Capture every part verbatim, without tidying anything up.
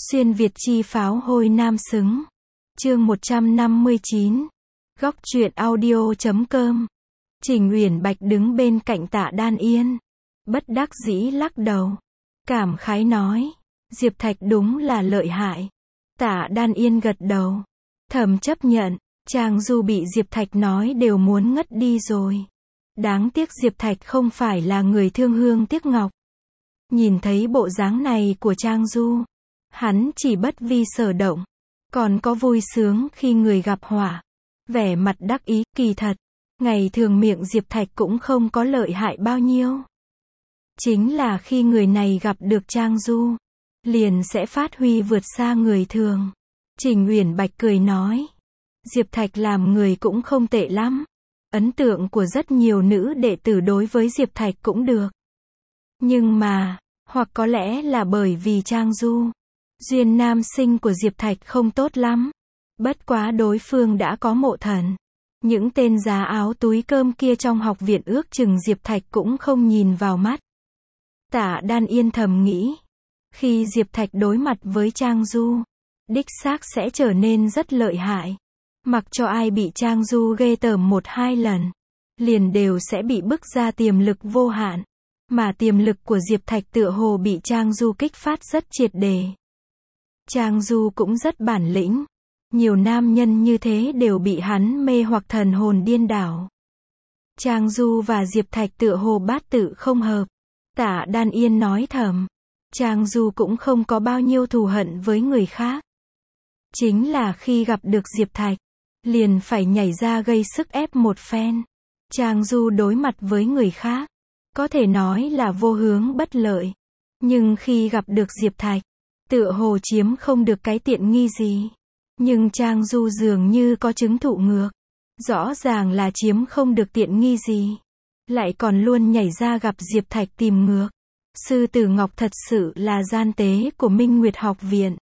Xuyên Việt chi pháo hôi nam xứng. Chương một trăm năm mươi chín. Góc truyện audio.com. Trình Uyển Bạch đứng bên cạnh Tạ Đan Yên. Bất đắc dĩ lắc đầu. Cảm khái nói. Diệp Thạch đúng là lợi hại. Tạ Đan Yên gật đầu. Thầm chấp nhận. Trang Du bị Diệp Thạch nói đều muốn ngất đi rồi. Đáng tiếc Diệp Thạch không phải là người thương hương tiếc ngọc. Nhìn thấy bộ dáng này của Trang Du, hắn chỉ bất vi sở động. Còn có vui sướng khi người gặp họa. Vẻ mặt đắc ý, kỳ thật. Ngày thường miệng Diệp Thạch cũng không có lợi hại bao nhiêu. Chính là khi người này gặp được Trang Du, liền sẽ phát huy vượt xa người thường. Trình Uyển Bạch cười nói. Diệp Thạch làm người cũng không tệ lắm. Ấn tượng của rất nhiều nữ đệ tử đối với Diệp Thạch cũng được. Nhưng mà, hoặc có lẽ là bởi vì Trang Du, duyên nam sinh của Diệp Thạch không tốt lắm. Bất quá đối phương đã có mộ thần. Những tên giá áo túi cơm kia trong học viện ước chừng Diệp Thạch cũng không nhìn vào mắt. Tạ Đan Yên thầm nghĩ. Khi Diệp Thạch đối mặt với Trang Du, đích xác sẽ trở nên rất lợi hại. Mặc cho ai bị Trang Du ghê tởm một hai lần, liền đều sẽ bị bức ra tiềm lực vô hạn. Mà tiềm lực của Diệp Thạch tựa hồ bị Trang Du kích phát rất triệt đề. Trang Du cũng rất bản lĩnh. Nhiều nam nhân như thế đều bị hắn mê hoặc thần hồn điên đảo. Trang Du và Diệp Thạch tựa hồ bát tự không hợp. Tạ Đan Yên nói thầm. Trang Du cũng không có bao nhiêu thù hận với người khác. Chính là khi gặp được Diệp Thạch, liền phải nhảy ra gây sức ép một phen. Trang Du đối mặt với người khác, có thể nói là vô hướng bất lợi. Nhưng khi gặp được Diệp Thạch, tựa hồ chiếm không được cái tiện nghi gì. Nhưng Trang Du dường như có chứng thụ ngược. Rõ ràng là chiếm không được tiện nghi gì. Lại còn luôn nhảy ra gặp Diệp Thạch tìm ngược. Sư Tử Ngọc thật sự là gian tế của Minh Nguyệt học viện.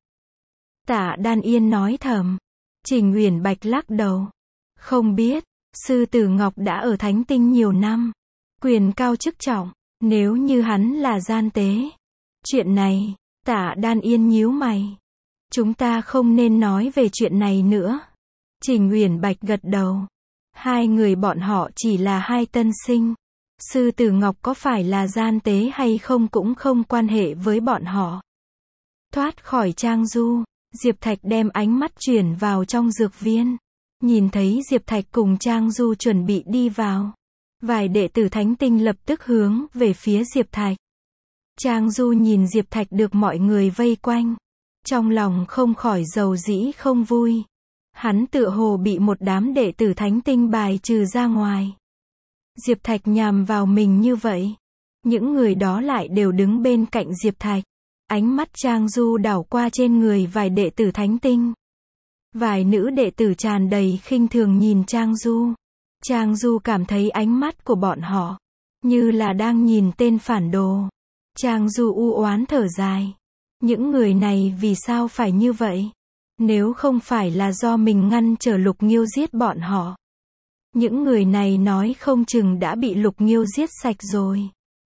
Tạ Đan Yên nói thầm. Trình Uyển Bạch lắc đầu. Không biết, Sư Tử Ngọc đã ở Thánh Tinh nhiều năm. Quyền cao chức trọng, nếu như hắn là gian tế. Chuyện này, Tạ Đan Yên nhíu mày. Chúng ta không nên nói về chuyện này nữa. Trình Uyển Bạch gật đầu. Hai người bọn họ chỉ là hai tân sinh. Sư Tử Ngọc có phải là gian tế hay không cũng không quan hệ với bọn họ. Thoát khỏi Trang Du, Diệp Thạch đem ánh mắt chuyển vào trong dược viên. Nhìn thấy Diệp Thạch cùng Trang Du chuẩn bị đi vào. Vài đệ tử Thánh Tinh lập tức hướng về phía Diệp Thạch. Trang Du nhìn Diệp Thạch được mọi người vây quanh. Trong lòng không khỏi dầu dĩ không vui. Hắn tựa hồ bị một đám đệ tử Thánh Tinh bài trừ ra ngoài. Diệp Thạch nhằm vào mình như vậy. Những người đó lại đều đứng bên cạnh Diệp Thạch. Ánh mắt Trang Du đảo qua trên người vài đệ tử Thánh Tinh. Vài nữ đệ tử tràn đầy khinh thường nhìn Trang Du. Trang Du cảm thấy ánh mắt của bọn họ như là đang nhìn tên phản đồ. Trang Du u oán thở dài. Những người này vì sao phải như vậy? Nếu không phải là do mình ngăn trở Lục Nghiêu giết bọn họ, những người này nói không chừng đã bị Lục Nghiêu giết sạch rồi.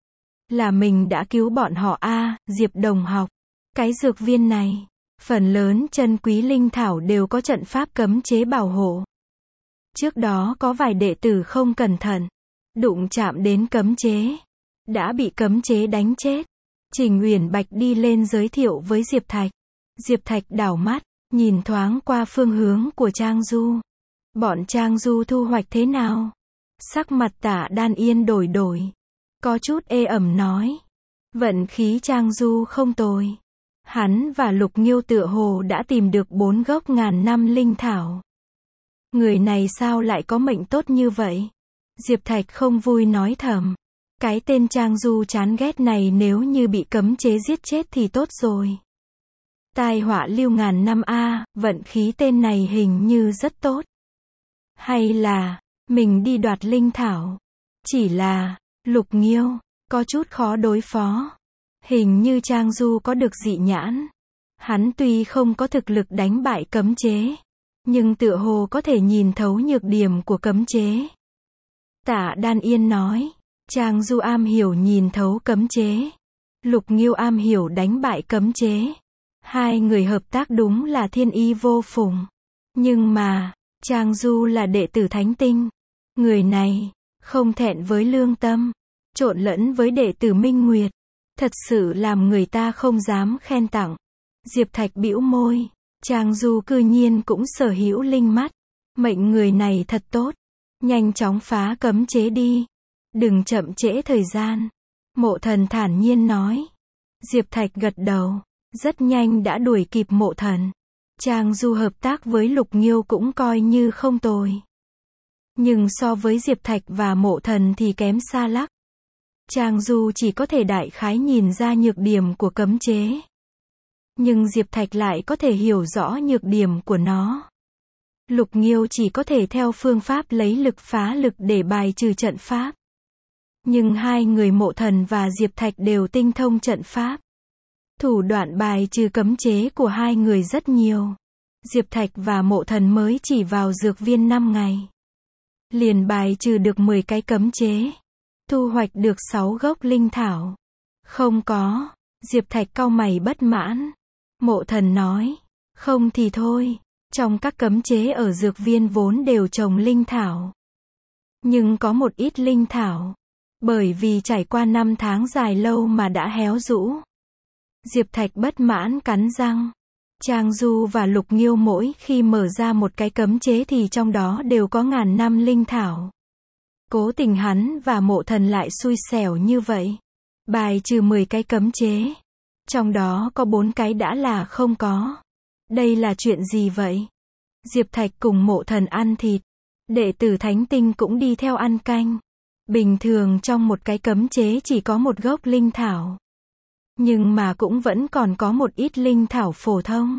Là mình đã cứu bọn họ a. À, Diệp đồng học. Cái dược viên này, phần lớn chân quý linh thảo đều có trận pháp cấm chế bảo hộ. Trước đó có vài đệ tử không cẩn thận, đụng chạm đến cấm chế, đã bị cấm chế đánh chết. Trình Uyển Bạch đi lên giới thiệu với Diệp Thạch. Diệp Thạch đảo mắt, nhìn thoáng qua phương hướng của Trang Du. Bọn Trang Du thu hoạch thế nào? Sắc mặt Tạ Đan Yên đổi đổi. Có chút ê ẩm nói. Vận khí Trang Du không tồi. Hắn và Lục Nghiêu tựa hồ đã tìm được bốn gốc ngàn năm linh thảo. Người này sao lại có mệnh tốt như vậy? Diệp Thạch không vui nói thầm. Cái tên Trang Du chán ghét này nếu như bị cấm chế giết chết thì tốt rồi. Tai họa lưu ngàn năm a, à, vận khí tên này hình như rất tốt. Hay là, mình đi đoạt linh thảo. Chỉ là, Lục Nghiêu, có chút khó đối phó. Hình như Trang Du có được dị nhãn. Hắn tuy không có thực lực đánh bại cấm chế, nhưng tựa hồ có thể nhìn thấu nhược điểm của cấm chế. Tạ Đan Yên nói. Trang Du am hiểu nhìn thấu cấm chế. Lục Nghiêu am hiểu đánh bại cấm chế. Hai người hợp tác đúng là thiên ý vô phùng. Nhưng mà, Trang Du là đệ tử Thánh Tinh. Người này, không thẹn với lương tâm, trộn lẫn với đệ tử Minh Nguyệt. Thật sự làm người ta không dám khen tặng. Diệp Thạch bĩu môi, Trang Du cư nhiên cũng sở hữu linh mắt. Mệnh người này thật tốt. Nhanh chóng phá cấm chế đi. Đừng chậm trễ thời gian. Mộ Thần thản nhiên nói. Diệp Thạch gật đầu. Rất nhanh đã đuổi kịp Mộ Thần. Trang Du hợp tác với Lục Nghiêu cũng coi như không tồi. Nhưng so với Diệp Thạch và Mộ Thần thì kém xa lắc. Trang Du chỉ có thể đại khái nhìn ra nhược điểm của cấm chế. Nhưng Diệp Thạch lại có thể hiểu rõ nhược điểm của nó. Lục Nghiêu chỉ có thể theo phương pháp lấy lực phá lực để bài trừ trận pháp. Nhưng hai người Mộ Thần và Diệp Thạch đều tinh thông trận pháp. Thủ đoạn bài trừ cấm chế của hai người rất nhiều. Diệp Thạch và Mộ Thần mới chỉ vào dược viên năm ngày. Liền bài trừ được mười cái cấm chế. Thu hoạch được sáu gốc linh thảo. Không có. Diệp Thạch cau mày bất mãn. Mộ Thần nói. Không thì thôi. Trong các cấm chế ở dược viên vốn đều trồng linh thảo. Nhưng có một ít linh thảo. Bởi vì trải qua năm tháng dài lâu mà đã héo rũ. Diệp Thạch bất mãn cắn răng. Trang Du và Lục Nghiêu mỗi khi mở ra một cái cấm chế thì trong đó đều có ngàn năm linh thảo. Cố tình hắn và Mộ Thần lại xui xẻo như vậy. Bài trừ mười cái cấm chế. Trong đó có bốn cái đã là không có. Đây là chuyện gì vậy? Diệp Thạch cùng Mộ Thần ăn thịt. Đệ tử Thánh Tinh cũng đi theo ăn canh. Bình thường trong một cái cấm chế chỉ có một gốc linh thảo. Nhưng mà cũng vẫn còn có một ít linh thảo phổ thông.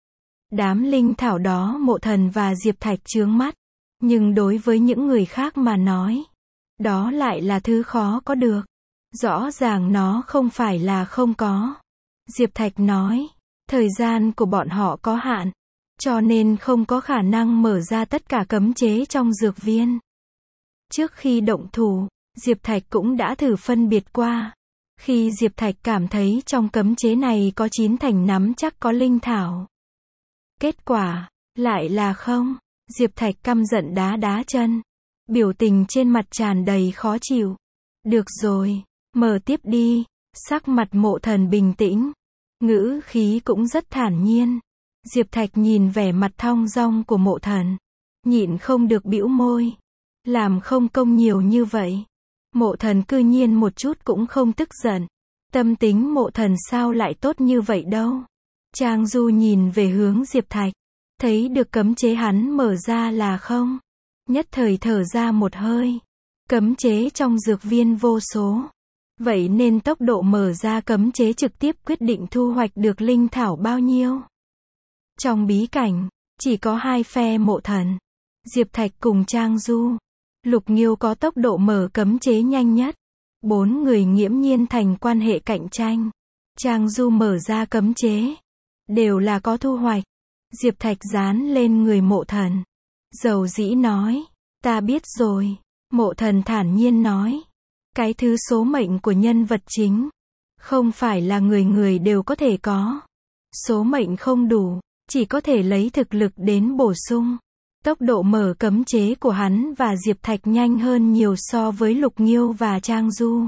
Đám linh thảo đó Mộ Thần và Diệp Thạch chướng mắt. Nhưng đối với những người khác mà nói, đó lại là thứ khó có được. Rõ ràng nó không phải là không có. Diệp Thạch nói, thời gian của bọn họ có hạn, cho nên không có khả năng mở ra tất cả cấm chế trong dược viên. Trước khi động thủ, Diệp Thạch cũng đã thử phân biệt qua. Khi Diệp Thạch cảm thấy trong cấm chế này có chín thành nắm chắc có linh thảo. Kết quả, lại là không. Diệp Thạch căm giận đá đá chân. Biểu tình trên mặt tràn đầy khó chịu. Được rồi, mở tiếp đi. Sắc mặt Mộ Thần bình tĩnh. Ngữ khí cũng rất thản nhiên. Diệp Thạch nhìn vẻ mặt thong dong của Mộ Thần. Nhịn không được bĩu môi. Làm không công nhiều như vậy. Mộ Thần cư nhiên một chút cũng không tức giận. Tâm tính Mộ Thần sao lại tốt như vậy đâu. Trang Du nhìn về hướng Diệp Thạch. Thấy được cấm chế hắn mở ra là không. Nhất thời thở ra một hơi. Cấm chế trong dược viên vô số. Vậy nên tốc độ mở ra cấm chế trực tiếp quyết định thu hoạch được linh thảo bao nhiêu. Trong bí cảnh, chỉ có hai phe Mộ Thần. Diệp Thạch cùng Trang Du. Lục Nghiêu có tốc độ mở cấm chế nhanh nhất. Bốn người nghiễm nhiên thành quan hệ cạnh tranh. Trang Du mở ra cấm chế. Đều là có thu hoạch. Diệp Thạch dán lên người Mộ Thần. Dầu dĩ nói. Ta biết rồi. Mộ Thần thản nhiên nói. Cái thứ số mệnh của nhân vật chính. Không phải là người người đều có thể có. Số mệnh không đủ. Chỉ có thể lấy thực lực đến bổ sung. Tốc độ mở cấm chế của hắn và Diệp Thạch nhanh hơn nhiều so với Lục Nghiêu và Trang Du.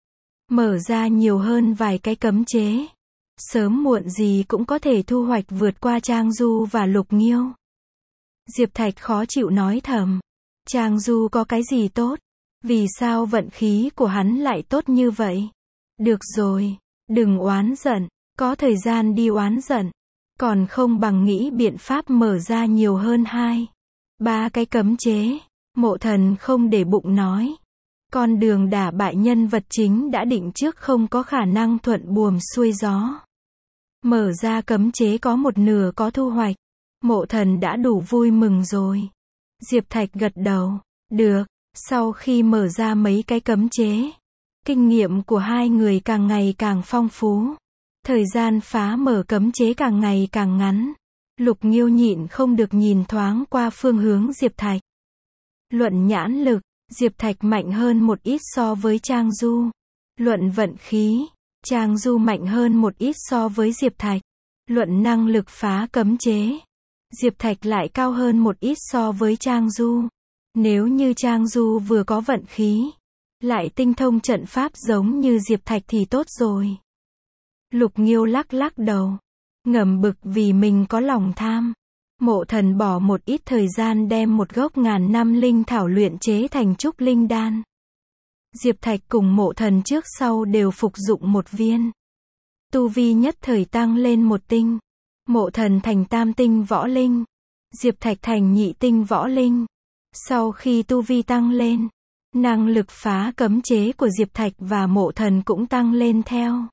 Mở ra nhiều hơn vài cái cấm chế. Sớm muộn gì cũng có thể thu hoạch vượt qua Trang Du và Lục Nghiêu. Diệp Thạch khó chịu nói thầm. Trang Du có cái gì tốt? Vì sao vận khí của hắn lại tốt như vậy? Được rồi, đừng oán giận. Có thời gian đi oán giận. Còn không bằng nghĩ biện pháp mở ra nhiều hơn hai. Ba cái cấm chế. Mộ Thần không để bụng nói. Con đường đả bại nhân vật chính đã định trước không có khả năng thuận buồm xuôi gió. Mở ra cấm chế có một nửa có thu hoạch. Mộ Thần đã đủ vui mừng rồi. Diệp Thạch gật đầu. Được, sau khi mở ra mấy cái cấm chế, kinh nghiệm của hai người càng ngày càng phong phú. Thời gian phá mở cấm chế càng ngày càng ngắn. Lục Nghiêu nhịn không được nhìn thoáng qua phương hướng Diệp Thạch. Luận nhãn lực, Diệp Thạch mạnh hơn một ít so với Trang Du. Luận vận khí, Trang Du mạnh hơn một ít so với Diệp Thạch. Luận năng lực phá cấm chế, Diệp Thạch lại cao hơn một ít so với Trang Du. Nếu như Trang Du vừa có vận khí, lại tinh thông trận pháp giống như Diệp Thạch thì tốt rồi. Lục Nghiêu lắc lắc đầu, ngầm bực vì mình có lòng tham. Mộ Thần bỏ một ít thời gian đem một gốc ngàn năm linh thảo luyện chế thành trúc linh đan. Diệp Thạch cùng Mộ Thần trước sau đều phục dụng một viên. Tu vi nhất thời tăng lên một tinh. Mộ Thần thành tam tinh võ linh, Diệp Thạch thành nhị tinh võ linh. Sau khi tu vi tăng lên, năng lực phá cấm chế của Diệp Thạch và Mộ Thần cũng tăng lên theo.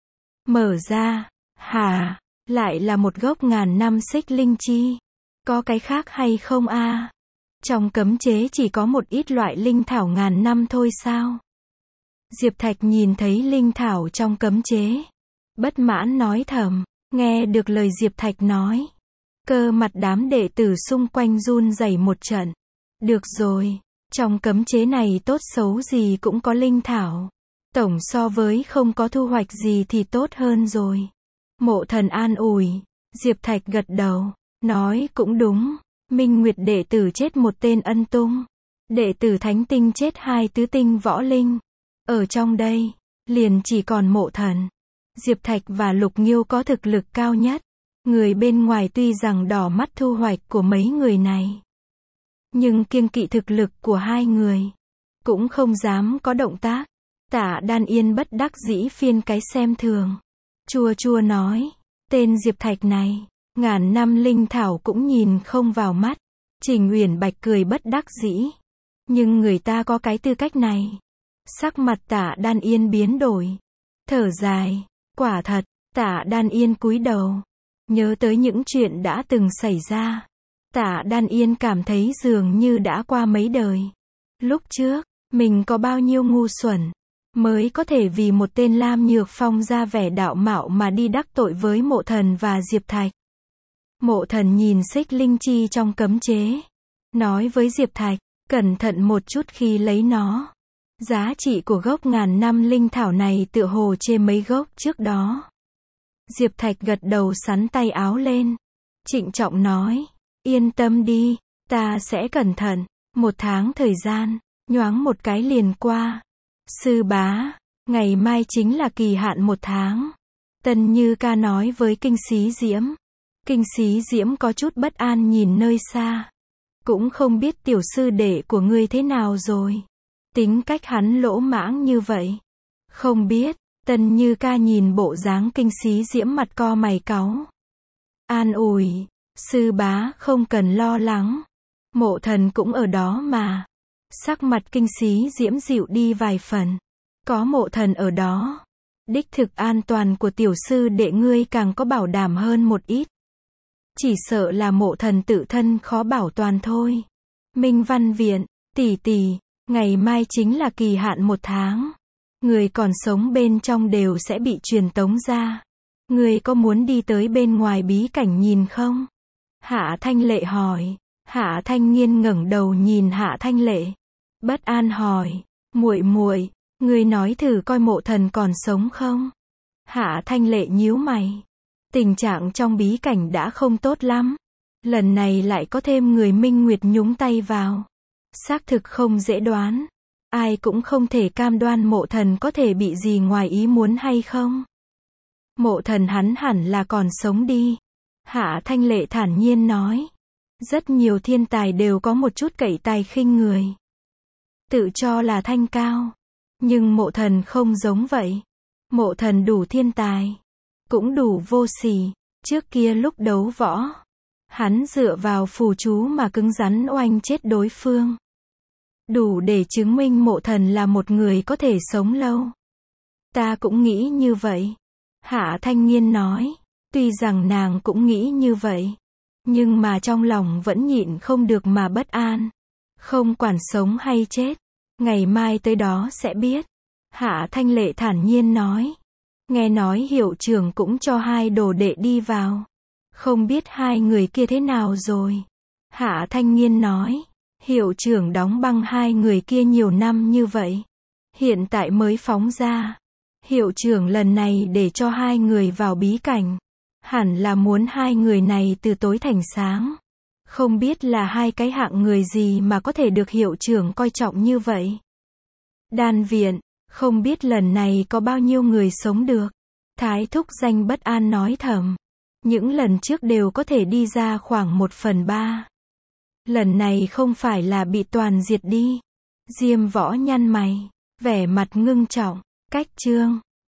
Mở ra, hả, lại là một gốc ngàn năm xích linh chi. Có cái khác hay không a? À? Trong cấm chế chỉ có một ít loại linh thảo ngàn năm thôi sao? Diệp Thạch nhìn thấy linh thảo trong cấm chế, bất mãn nói thầm. Nghe được lời Diệp Thạch nói, cơ mặt đám đệ tử xung quanh run rẩy một trận. Được rồi, trong cấm chế này tốt xấu gì cũng có linh thảo. Tổng so với không có thu hoạch gì thì tốt hơn rồi. Mộ Thần an ủi, Diệp Thạch gật đầu, nói cũng đúng. Minh Nguyệt đệ tử chết một tên ân tung, đệ tử thánh tinh chết hai tứ tinh võ linh. Ở trong đây, liền chỉ còn Mộ Thần, Diệp Thạch và Lục Nghiêu có thực lực cao nhất. Người bên ngoài tuy rằng đỏ mắt thu hoạch của mấy người này, nhưng kiêng kỵ thực lực của hai người, cũng không dám có động tác. Tả Đan Yên bất đắc dĩ phiên cái xem thường. Chua chua nói, tên Diệp Thạch này, ngàn năm linh thảo cũng nhìn không vào mắt. Trình Uyển Bạch cười bất đắc dĩ. Nhưng người ta có cái tư cách này. Sắc mặt Tả Đan Yên biến đổi. Thở dài, quả thật, Tả Đan Yên cúi đầu. Nhớ tới những chuyện đã từng xảy ra. Tả Đan Yên cảm thấy dường như đã qua mấy đời. Lúc trước, mình có bao nhiêu ngu xuẩn, mới có thể vì một tên Lam Nhược Phong ra vẻ đạo mạo mà đi đắc tội với Mộ Thần và Diệp Thạch. Mộ Thần nhìn xích linh chi trong cấm chế, nói với Diệp Thạch, cẩn thận một chút khi lấy nó. Giá trị của gốc ngàn năm linh thảo này tựa hồ chê mấy gốc trước đó. Diệp Thạch gật đầu sắn tay áo lên, trịnh trọng nói, yên tâm đi, ta sẽ cẩn thận. Một tháng thời gian, nhoáng một cái liền qua. Sư bá, ngày mai chính là kỳ hạn một tháng. Tần Như Ca nói với Kinh Xí Diễm. Kinh Xí Diễm có chút bất an nhìn nơi xa. Cũng không biết tiểu sư đệ của ngươi thế nào rồi. Tính cách hắn lỗ mãng như vậy. Không biết, Tần Như Ca nhìn bộ dáng Kinh Xí Diễm mặt co mày cáu. An ủi, sư bá không cần lo lắng. Mộ Thần cũng ở đó mà. Sắc mặt Kinh Xí Diễm dịu đi vài phần. Có Mộ Thần ở đó, đích thực an toàn của tiểu sư đệ ngươi càng có bảo đảm hơn một ít. Chỉ sợ là Mộ Thần tự thân khó bảo toàn thôi. Minh Văn Viện, tỷ tỷ, ngày mai chính là kỳ hạn một tháng. Người còn sống bên trong đều sẽ bị truyền tống ra. Người có muốn đi tới bên ngoài bí cảnh nhìn không? Hạ Thanh Lệ hỏi. Hạ Thanh Nghiên ngẩng đầu nhìn Hạ Thanh Lệ, bất an hỏi, muội muội, ngươi nói thử coi Mộ Thần còn sống không? Hạ Thanh Lệ nhíu mày, tình trạng trong bí cảnh đã không tốt lắm, lần này lại có thêm người Minh Nguyệt nhúng tay vào, xác thực không dễ đoán, ai cũng không thể cam đoan Mộ Thần có thể bị gì ngoài ý muốn hay không. Mộ Thần hắn hẳn là còn sống đi. Hạ Thanh Lệ thản nhiên nói. Rất nhiều thiên tài đều có một chút cậy tài khinh người, tự cho là thanh cao. Nhưng Mộ Thần không giống vậy. Mộ Thần đủ thiên tài, cũng đủ vô sỉ. Trước kia lúc đấu võ, hắn dựa vào phù chú mà cứng rắn oanh chết đối phương. Đủ để chứng minh Mộ Thần là một người có thể sống lâu. Ta cũng nghĩ như vậy. Hạ Thanh Nghiên nói. Tuy rằng nàng cũng nghĩ như vậy, nhưng mà trong lòng vẫn nhịn không được mà bất an. Không quản sống hay chết, ngày mai tới đó sẽ biết. Hạ Thanh Lệ thản nhiên nói. Nghe nói hiệu trưởng cũng cho hai đồ đệ đi vào. Không biết hai người kia thế nào rồi. Hạ Thanh Nghiên nói. Hiệu trưởng đóng băng hai người kia nhiều năm như vậy, hiện tại mới phóng ra. Hiệu trưởng lần này để cho hai người vào bí cảnh. Hẳn là muốn hai người này từ tối thành sáng. Không biết là hai cái hạng người gì mà có thể được hiệu trưởng coi trọng như vậy. Đan viện, không biết lần này có bao nhiêu người sống được. Thái thúc Danh bất an nói thầm. Những lần trước đều có thể đi ra khoảng một phần ba. Lần này không phải là bị toàn diệt đi. Diêm Võ nhăn mày, vẻ mặt ngưng trọng. Cách chương